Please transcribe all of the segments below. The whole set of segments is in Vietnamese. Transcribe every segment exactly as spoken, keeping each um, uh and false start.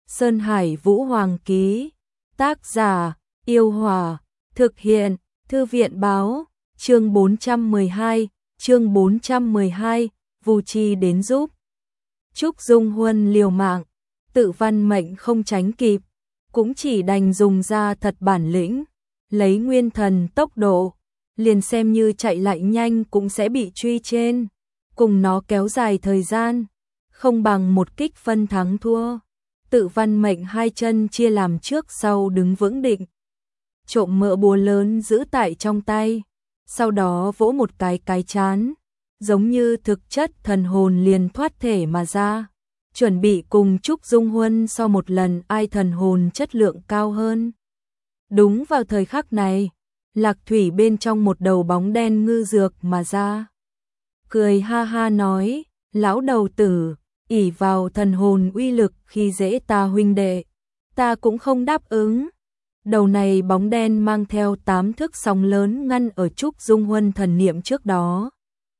Sơn Hải Vũ Hoàng ký. Tác giả: Yêu Hòa. Thực hiện: Thư viện báo. Chương bốn trăm mười hai, chương bốn trăm mười hai, Vu Chi đến giúp. Trúc Dung Huân liều mạng, tự văn mệnh không tránh kịp, cũng chỉ đành dùng ra thật bản lĩnh, lấy nguyên thần tốc độ, liền xem như chạy lại nhanh cũng sẽ bị truy trên, cùng nó kéo dài thời gian, không bằng một kích phân thắng thua. Tự văn mệnh hai chân chia làm trước sau đứng vững định, trộm mỡ búa lớn giữ tại trong tay, sau đó vỗ một cái cái chán, giống như thực chất thần hồn liền thoát thể mà ra, chuẩn bị cùng Trúc Dung Huân so một lần ai thần hồn chất lượng cao hơn. Đúng vào thời khắc này, Lạc Thủy bên trong một đầu bóng đen ngư dược mà ra. Cười ha ha nói, lão đầu tử, ỷ vào thần hồn uy lực khi dễ ta huynh đệ, ta cũng không đáp ứng. Đầu này bóng đen mang theo tám thước sóng lớn ngăn ở Trúc Dung Huân thần niệm trước đó.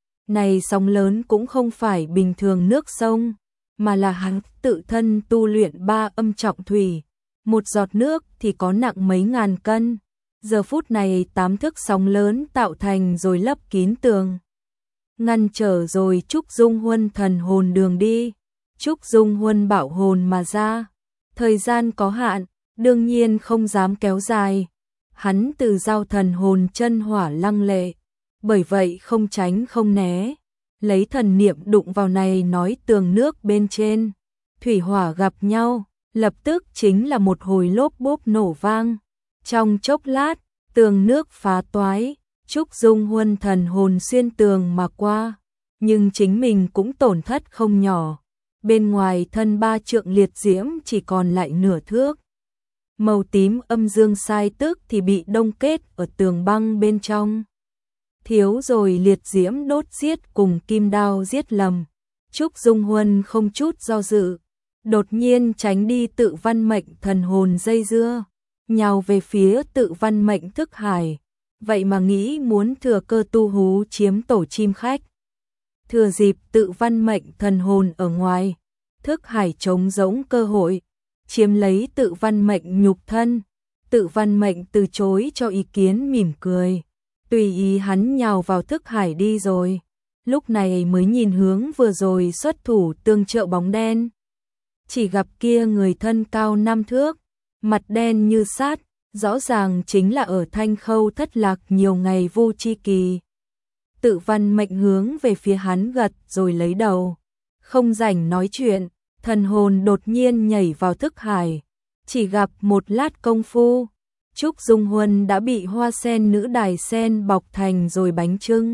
Này sóng lớn cũng không phải bình thường nước sông, mà là hắn tự thân tu luyện ba âm trọng thủy, một giọt nước thì có nặng mấy ngàn cân. Giờ phút này tám thước sóng lớn tạo thành rồi lấp kín tường, ngăn trở rồi Trúc Dung Huân thần hồn đường đi. Trúc Dung Huân bảo hồn mà ra, thời gian có hạn, đương nhiên không dám kéo dài. Hắn từ giao thần hồn chân hỏa lăng lệ, bởi vậy không tránh không né, lấy thần niệm đụng vào này nói tường nước bên trên, thủy hỏa gặp nhau, lập tức chính là một hồi lốp bốp nổ vang. Trong chốc lát, tường nước phá toái, Trúc Dung Huân thần hồn xuyên tường mà qua, nhưng chính mình cũng tổn thất không nhỏ. Bên ngoài thân ba trượng liệt diễm chỉ còn lại nửa thước. Màu tím âm dương sai tức thì bị đông kết ở tường băng bên trong. Thiếu rồi liệt diễm đốt giết cùng kim đao giết lầm. Trúc Dung Huân không chút do dự, đột nhiên tránh đi tự văn mệnh thần hồn dây dưa, nhào về phía tự văn mệnh thức hải. Vậy mà nghĩ muốn thừa cơ tu hú chiếm tổ chim khách. Thừa dịp tự văn mệnh thần hồn ở ngoài, thức hải trống rỗng cơ hội, chiếm lấy tự văn mệnh nhục thân. Tự văn mệnh từ chối cho ý kiến mỉm cười, tùy ý hắn nhào vào thức hải đi rồi. Lúc này mới nhìn hướng vừa rồi xuất thủ tương trợ bóng đen. Chỉ gặp kia người thân cao năm thước, mặt đen như sát, rõ ràng chính là ở Thanh Khâu thất lạc nhiều ngày Vu Chi Kỳ. Tự văn mệnh hướng về phía hắn gật rồi lấy đầu. Không rảnh nói chuyện, thần hồn đột nhiên nhảy vào thức hải. Chỉ gặp một lát công phu, Trúc Dung Huân đã bị hoa sen nữ đài sen bọc thành rồi bánh trưng.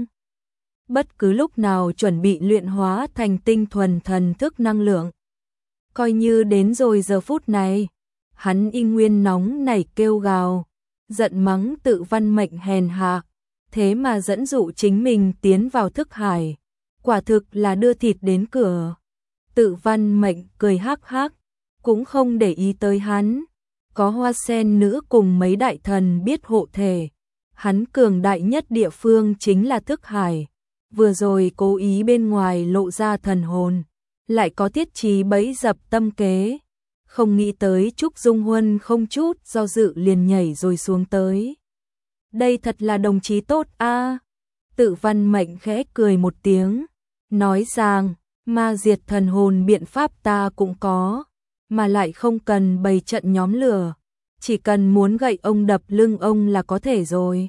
Bất cứ lúc nào chuẩn bị luyện hóa thành tinh thuần thần thức năng lượng. Coi như đến rồi giờ phút này, hắn y nguyên nóng nảy kêu gào, giận mắng tự văn mệnh hèn hạ, thế mà dẫn dụ chính mình tiến vào thức hải, quả thực là đưa thịt đến cửa. Tự văn mệnh cười hắc hắc, cũng không để ý tới hắn, có hoa sen nữ cùng mấy đại thần biết hộ thể, hắn cường đại nhất địa phương chính là thức hải. Vừa rồi cố ý bên ngoài lộ ra thần hồn, lại có thiết trí bẫy dập tâm kế. Không nghĩ tới Trúc Dung Huân không chút do dự liền nhảy rồi xuống tới. Đây thật là đồng chí tốt a. À. Tự văn mệnh khẽ cười một tiếng, nói rằng, ma diệt thần hồn biện pháp ta cũng có, mà lại không cần bày trận nhóm lửa, chỉ cần muốn gậy ông đập lưng ông là có thể rồi.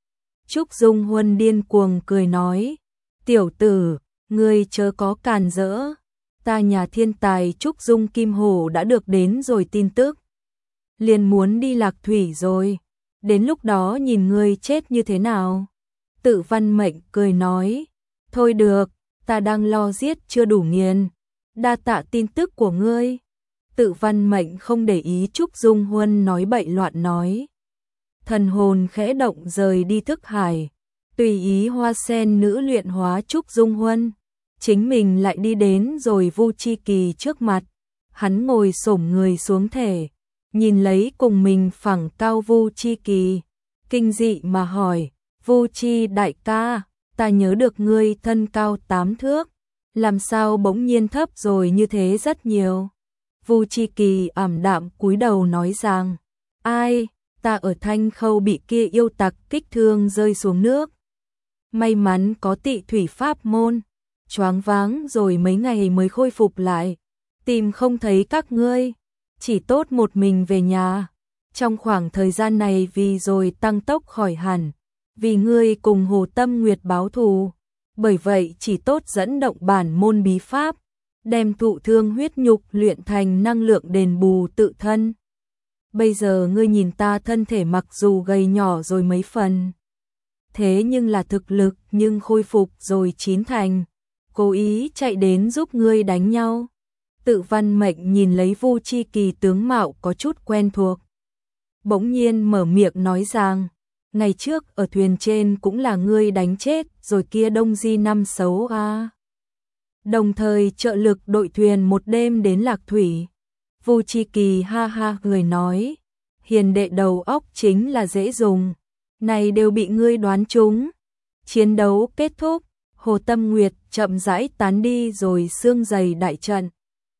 Trúc Dung Huân điên cuồng cười nói, tiểu tử, ngươi chớ có càn rỡ. Ta nhà thiên tài Trúc Dung Kim Hổ đã được đến rồi tin tức, liền muốn đi Lạc Thủy rồi, đến lúc đó nhìn ngươi chết như thế nào. Tự văn mệnh cười nói, thôi được, ta đang lo giết chưa đủ nghiền, đa tạ tin tức của ngươi. Tự văn mệnh không để ý Trúc Dung Huân nói bậy loạn nói. Thần hồn khẽ động rời đi thức hải, tùy ý hoa sen nữ luyện hóa Trúc Dung Huân. Chính mình lại đi đến rồi Vu Chi Kỳ trước mặt, hắn ngồi xổm người xuống thể, nhìn lấy cùng mình phẳng cao Vu Chi Kỳ, kinh dị mà hỏi, Vu Chi đại ca, ta nhớ được ngươi thân cao tám thước, làm sao bỗng nhiên thấp rồi như thế rất nhiều. Vu Chi Kỳ ảm đạm cúi đầu nói rằng, ai, ta ở Thanh Khâu bị kia yêu tặc kích thương rơi xuống nước. May mắn có tị thủy pháp môn, choáng váng rồi mấy ngày mới khôi phục lại, tìm không thấy các ngươi, chỉ tốt một mình về nhà. Trong khoảng thời gian này vì rồi tăng tốc khỏi hẳn, vì ngươi cùng Hồ Tâm Nguyệt báo thù, bởi vậy chỉ tốt dẫn động bản môn bí pháp, đem thụ thương huyết nhục luyện thành năng lượng đền bù tự thân. Bây giờ ngươi nhìn ta thân thể mặc dù gầy nhỏ rồi mấy phần, thế nhưng là thực lực nhưng khôi phục rồi chín thành, cố ý chạy đến giúp ngươi đánh nhau. Tự Văn Mệnh nhìn lấy Vu Chi Kỳ tướng mạo có chút quen thuộc, bỗng nhiên mở miệng nói rằng, ngày trước ở thuyền trên cũng là ngươi đánh chết rồi kia Đông Di năm xấu a. À. Đồng thời trợ lực đội thuyền một đêm đến Lạc Thủy. Vu Chi Kỳ ha ha cười nói, hiền đệ đầu óc chính là dễ dùng, này đều bị ngươi đoán trúng. Chiến đấu kết thúc, Hồ Tâm Nguyệt chậm rãi tán đi rồi xương dày đại trận.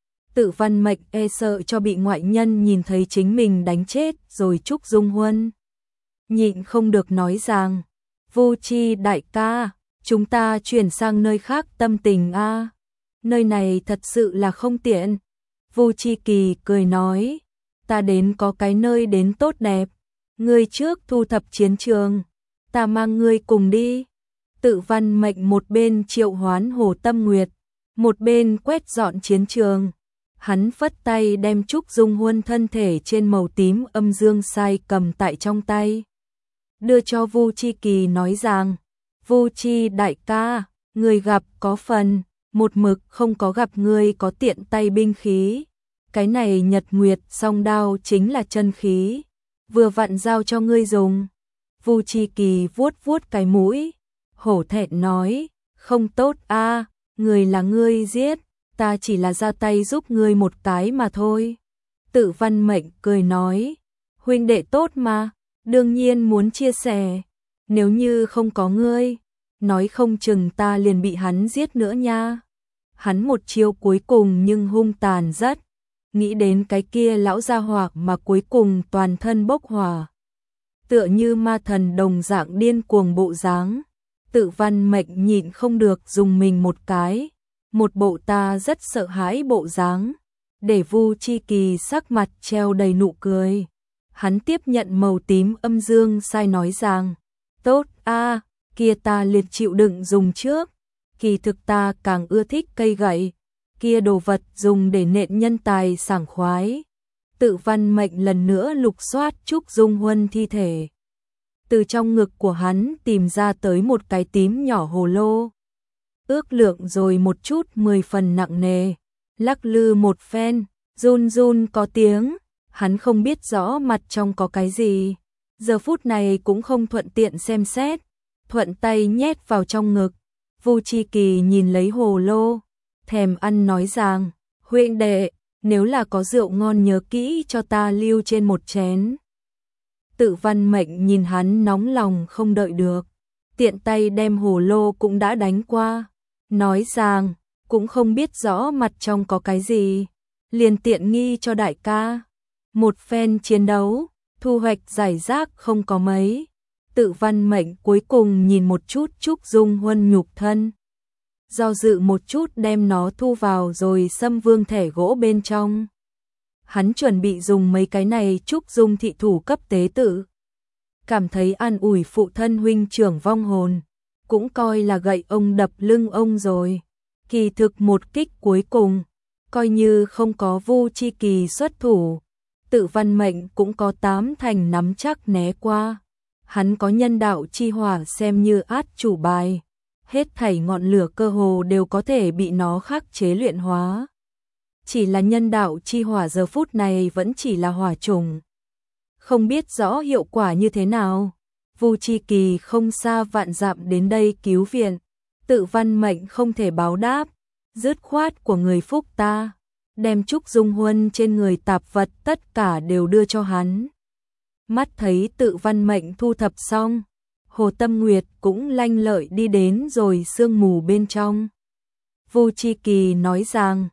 Tự Văn Mệnh e sợ cho bị ngoại nhân nhìn thấy chính mình đánh chết rồi Trúc Dung Huân. Nhịn không được nói rằng, Vu Chi đại ca, chúng ta chuyển sang nơi khác tâm tình a. À. Nơi này thật sự là không tiện. Vu Chi Kỳ cười nói, ta đến có cái nơi đến tốt đẹp, ngươi trước thu thập chiến trường, ta mang ngươi cùng đi. Tự Văn Mệnh một bên triệu hoán Hồ Tâm Nguyệt, một bên quét dọn chiến trường. Hắn phất tay đem Trúc Dung Huân thân thể trên màu tím âm dương sai cầm tại trong tay, đưa cho Vu Chi Kỳ nói rằng, Vu Chi đại ca, người gặp có phần, một mực không có gặp ngươi có tiện tay binh khí. Cái này Nhật Nguyệt song đao chính là chân khí, vừa vặn giao cho ngươi dùng. Vu Chi Kỳ vuốt vuốt cái mũi, hổ thẹn nói, không tốt a, à, người là ngươi giết, ta chỉ là ra tay giúp ngươi một cái mà thôi. Tự Văn Mệnh cười nói, huynh đệ tốt mà, đương nhiên muốn chia sẻ, nếu như không có ngươi, nói không chừng ta liền bị hắn giết nữa nha. Hắn một chiêu cuối cùng nhưng hung tàn rất, nghĩ đến cái kia lão gia hỏa mà cuối cùng toàn thân bốc hỏa, tựa như ma thần đồng dạng điên cuồng bộ dáng. Tự Văn Mệnh nhịn không được dùng mình một cái, một bộ ta rất sợ hãi bộ dáng, để Vu Chi Kỳ sắc mặt treo đầy nụ cười. Hắn tiếp nhận màu tím âm dương sai nói rằng, tốt a, à, kia ta liệt chịu đựng dùng trước, kỳ thực ta càng ưa thích cây gậy, kia đồ vật dùng để nện nhân tài sảng khoái. Tự Văn Mệnh lần nữa lục soát Trúc Dung Huân thi thể, từ trong ngực của hắn tìm ra tới một cái tím nhỏ hồ lô, ước lượng rồi một chút mười phần nặng nề, lắc lư một phen, run run có tiếng. Hắn không biết rõ mặt trong có cái gì, giờ phút này cũng không thuận tiện xem xét, thuận tay nhét vào trong ngực. Vu Chi Kỳ nhìn lấy hồ lô, thèm ăn nói rằng, huynh đệ, nếu là có rượu ngon nhớ kỹ cho ta lưu trên một chén. Tự Văn Mệnh nhìn hắn nóng lòng không đợi được, tiện tay đem hồ lô cũng đã đánh qua, nói rằng, cũng không biết rõ mặt trong có cái gì, liền tiện nghi cho đại ca. Một phen chiến đấu, thu hoạch giải rác không có mấy. Tự Văn Mệnh cuối cùng nhìn một chút Trúc Dung Huân nhục thân, do dự một chút đem nó thu vào rồi xâm vương thẻ gỗ bên trong. Hắn chuẩn bị dùng mấy cái này Trúc Dung thị thủ cấp tế tự, cảm thấy an ủi phụ thân huynh trưởng vong hồn, cũng coi là gậy ông đập lưng ông rồi. Kỳ thực một kích cuối cùng, coi như không có Vu Chi Kỳ xuất thủ, Tự Văn Mệnh cũng có tám thành nắm chắc né qua. Hắn có nhân đạo chi hỏa xem như át chủ bài, hết thảy ngọn lửa cơ hồ đều có thể bị nó khắc chế luyện hóa. Chỉ là nhân đạo chi hỏa giờ phút này vẫn chỉ là hỏa trùng, không biết rõ hiệu quả như thế nào. Vu Chi Kỳ không xa vạn dặm đến đây cứu viện, Tự Văn Mệnh không thể báo đáp, dứt khoát của người phúc ta, đem Trúc Dung Huân trên người tạp vật tất cả đều đưa cho hắn. Mắt thấy Tự Văn Mệnh thu thập xong, Hồ Tâm Nguyệt cũng lanh lợi đi đến rồi sương mù bên trong. Vu Chi Kỳ nói rằng,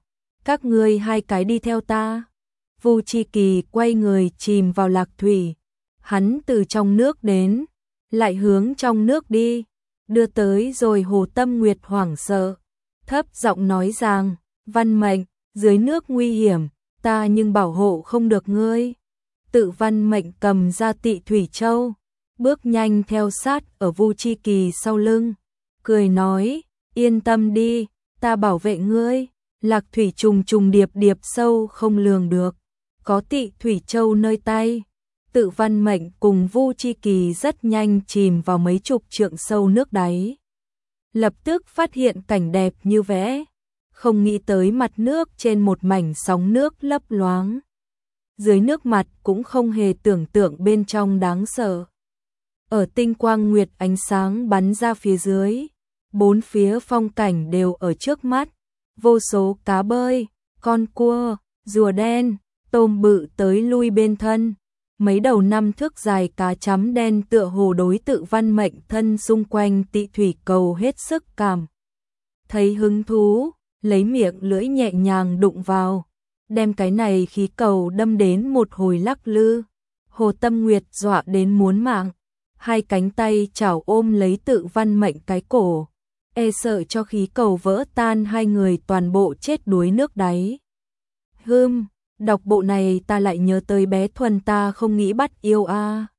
các ngươi hai cái đi theo ta. Vu Chi Kỳ quay người chìm vào lạc thủy, hắn từ trong nước đến, lại hướng trong nước đi, đưa tới rồi Hồ Tâm Nguyệt hoảng sợ, thấp giọng nói rằng, Văn Mệnh, dưới nước nguy hiểm, ta nhưng bảo hộ không được ngươi. Tự Văn Mệnh cầm ra Tị Thủy Châu, bước nhanh theo sát ở Vu Chi Kỳ sau lưng, cười nói, yên tâm đi, ta bảo vệ ngươi. Lạc thủy trùng trùng điệp điệp sâu không lường được, có Tị Thủy Châu nơi tay. Tự Văn Mệnh cùng Vu Chi Kỳ rất nhanh chìm vào mấy chục trượng sâu nước đáy. Lập tức phát hiện cảnh đẹp như vẽ, không nghĩ tới mặt nước trên một mảnh sóng nước lấp loáng. Dưới nước mặt cũng không hề tưởng tượng bên trong đáng sợ. Ở tinh quang nguyệt ánh sáng bắn ra phía dưới, bốn phía phong cảnh đều ở trước mắt, vô số cá bơi, con cua, rùa đen, tôm bự tới lui bên thân. Mấy đầu năm thước dài cá chấm đen tựa hồ đối Tự Văn Mệnh thân xung quanh Tị Thủy Cầu hết sức cảm thấy hứng thú, lấy miệng lưỡi nhẹ nhàng đụng vào, đem cái này khí cầu đâm đến một hồi lắc lư. Hồ Tâm Nguyệt dọa đến muốn mạng, hai cánh tay chảo ôm lấy Tự Văn Mệnh cái cổ, e sợ cho khí cầu vỡ tan hai người toàn bộ chết đuối nước đáy. Hừm, đọc bộ này ta lại nhớ tới bé Thuần ta không nghĩ bắt yêu a.